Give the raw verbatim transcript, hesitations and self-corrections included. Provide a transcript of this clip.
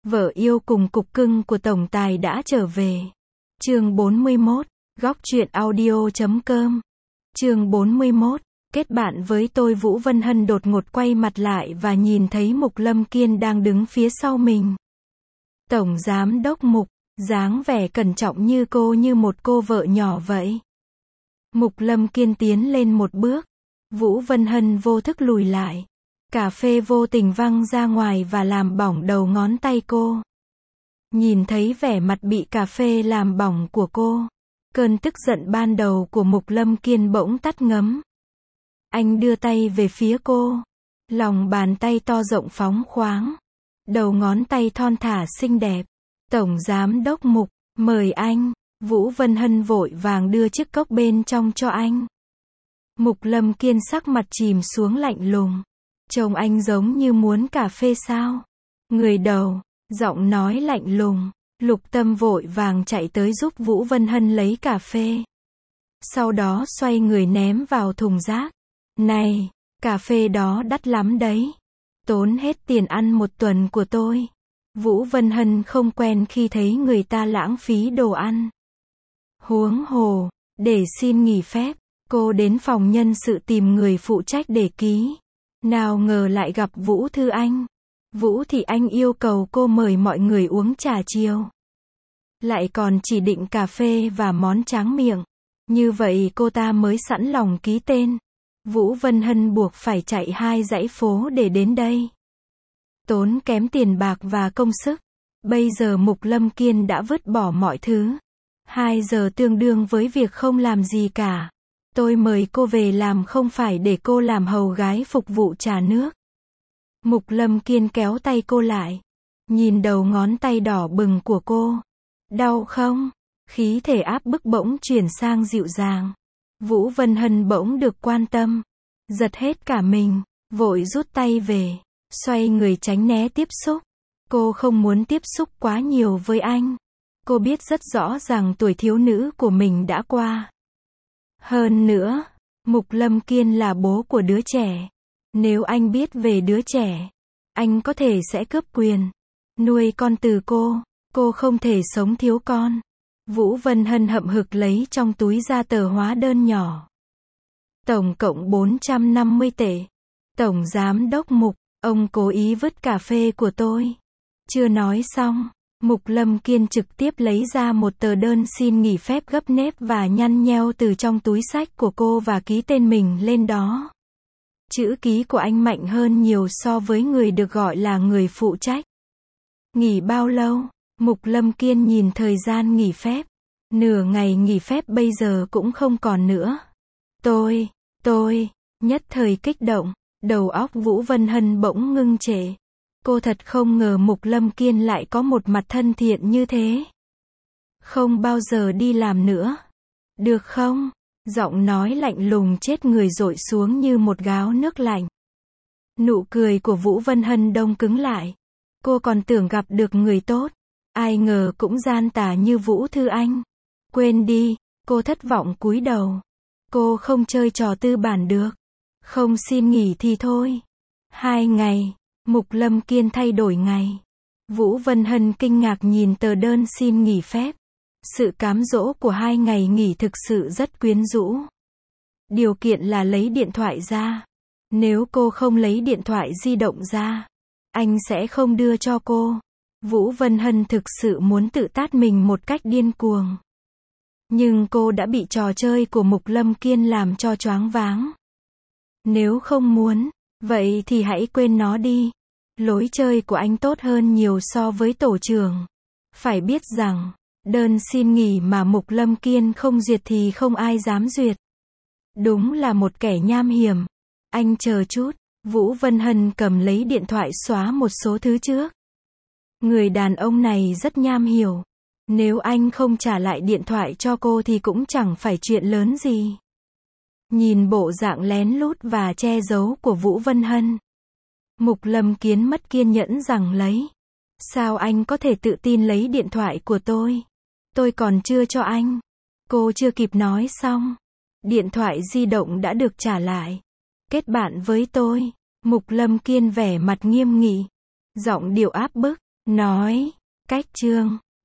Vợ yêu cùng cục cưng của tổng tài đã trở về. Chương bốn mươi mốt, góc truyện audio chấm com. Chương bốn mươi mốt, kết bạn với tôi. Vũ Vân Hân đột ngột quay mặt lại và nhìn thấy Mục Lâm Kiên đang đứng phía sau mình. Tổng giám đốc Mục, dáng vẻ cẩn trọng như cô như một cô vợ nhỏ vậy. Mục Lâm Kiên tiến lên một bước. Vũ Vân Hân vô thức lùi lại. Cà phê vô tình văng ra ngoài và làm bỏng đầu ngón tay cô. Nhìn thấy vẻ mặt bị cà phê làm bỏng của cô, cơn tức giận ban đầu của Mục Lâm Kiên bỗng tắt ngấm. Anh đưa tay về phía cô. Lòng bàn tay to rộng phóng khoáng. Đầu ngón tay thon thả xinh đẹp. Tổng giám đốc Mục, mời anh. Vũ Vân Hân vội vàng đưa chiếc cốc bên trong cho anh. Mục Lâm Kiên sắc mặt chìm xuống lạnh lùng. Trông anh giống như muốn cà phê sao? Người đầu, giọng nói lạnh lùng. Lục Tâm vội vàng chạy tới giúp Vũ Vân Hân lấy cà phê. Sau đó xoay người ném vào thùng rác. Này, cà phê đó đắt lắm đấy. Tốn hết tiền ăn một tuần của tôi. Vũ Vân Hân không quen khi thấy người ta lãng phí đồ ăn. Huống hồ, để xin nghỉ phép, cô đến phòng nhân sự tìm người phụ trách để ký. Nào ngờ lại gặp Vũ Thư Anh. Vũ Thị Anh yêu cầu cô mời mọi người uống trà chiều. Lại còn chỉ định cà phê và món tráng miệng. Như vậy cô ta mới sẵn lòng ký tên. Vũ Vân Hân buộc phải chạy hai dãy phố để đến đây. Tốn kém tiền bạc và công sức. Bây giờ Mục Lâm Kiên đã vứt bỏ mọi thứ. Hai giờ tương đương với việc không làm gì cả. Tôi mời cô về làm không phải để cô làm hầu gái phục vụ trà nước. Mục Lâm Kiên kéo tay cô lại. Nhìn đầu ngón tay đỏ bừng của cô. Đau không? Khí thể áp bức bỗng chuyển sang dịu dàng. Vũ Vân Hân bỗng được quan tâm. Giật hết cả mình, vội rút tay về. Xoay người tránh né tiếp xúc. Cô không muốn tiếp xúc quá nhiều với anh. Cô biết rất rõ rằng tuổi thiếu nữ của mình đã qua. Hơn nữa, Mục Lâm Kiên là bố của đứa trẻ. Nếu anh biết về đứa trẻ, anh có thể sẽ cướp quyền nuôi con từ cô. Cô không thể sống thiếu con. Vũ Vân Hân hậm hực lấy trong túi ra tờ hóa đơn nhỏ. Tổng cộng bốn trăm năm mươi tệ. Tổng giám đốc Mục, ông cố ý vứt cà phê của tôi. Chưa nói xong, Mục Lâm Kiên trực tiếp lấy ra một tờ đơn xin nghỉ phép gấp nếp và nhăn nheo từ trong túi xách của cô và ký tên mình lên đó. Chữ ký của anh mạnh hơn nhiều so với người được gọi là người phụ trách. Nghỉ bao lâu? Mục Lâm Kiên nhìn thời gian nghỉ phép. Nửa ngày nghỉ phép bây giờ cũng không còn nữa. Tôi, tôi, nhất thời kích động, đầu óc Vũ Vân Hân bỗng ngưng trệ. Cô thật không ngờ Mục Lâm Kiên lại có một mặt thân thiện như thế. Không bao giờ đi làm nữa. Được không? Giọng nói lạnh lùng chết người dội xuống như một gáo nước lạnh. Nụ cười của Vũ Vân Hân đông cứng lại. Cô còn tưởng gặp được người tốt. Ai ngờ cũng gian tà như Vũ Thư Anh. Quên đi, cô thất vọng cúi đầu. Cô không chơi trò tư bản được. Không xin nghỉ thì thôi. Hai ngày, Mục Lâm Kiên thay đổi ngày. Vũ Vân Hân kinh ngạc nhìn tờ đơn xin nghỉ phép. Sự cám dỗ của hai ngày nghỉ thực sự rất quyến rũ. Điều kiện là lấy điện thoại ra. Nếu cô không lấy điện thoại di động ra, anh sẽ không đưa cho cô. Vũ Vân Hân thực sự muốn tự tát mình một cách điên cuồng. Nhưng cô đã bị trò chơi của Mục Lâm Kiên làm cho choáng váng. Nếu không muốn, vậy thì hãy quên nó đi. Lối chơi của anh tốt hơn nhiều so với tổ trưởng. Phải biết rằng, đơn xin nghỉ mà Mục Lâm Kiên không duyệt thì không ai dám duyệt. Đúng là một kẻ nham hiểm. Anh chờ chút. Vũ Vân Hân cầm lấy điện thoại xóa một số thứ trước. Người đàn ông này rất nham hiểu. Nếu anh không trả lại điện thoại cho cô thì cũng chẳng phải chuyện lớn gì. Nhìn bộ dạng lén lút và che giấu của Vũ Vân Hân, Mục Lâm Kiên mất kiên nhẫn rằng lấy. Sao anh có thể tự tin lấy điện thoại của tôi? Tôi còn chưa cho anh. Cô chưa kịp nói xong. Điện thoại di động đã được trả lại. Kết bạn với tôi. Mục Lâm Kiên vẻ mặt nghiêm nghị. Giọng điệu áp bức. nói, cách chương.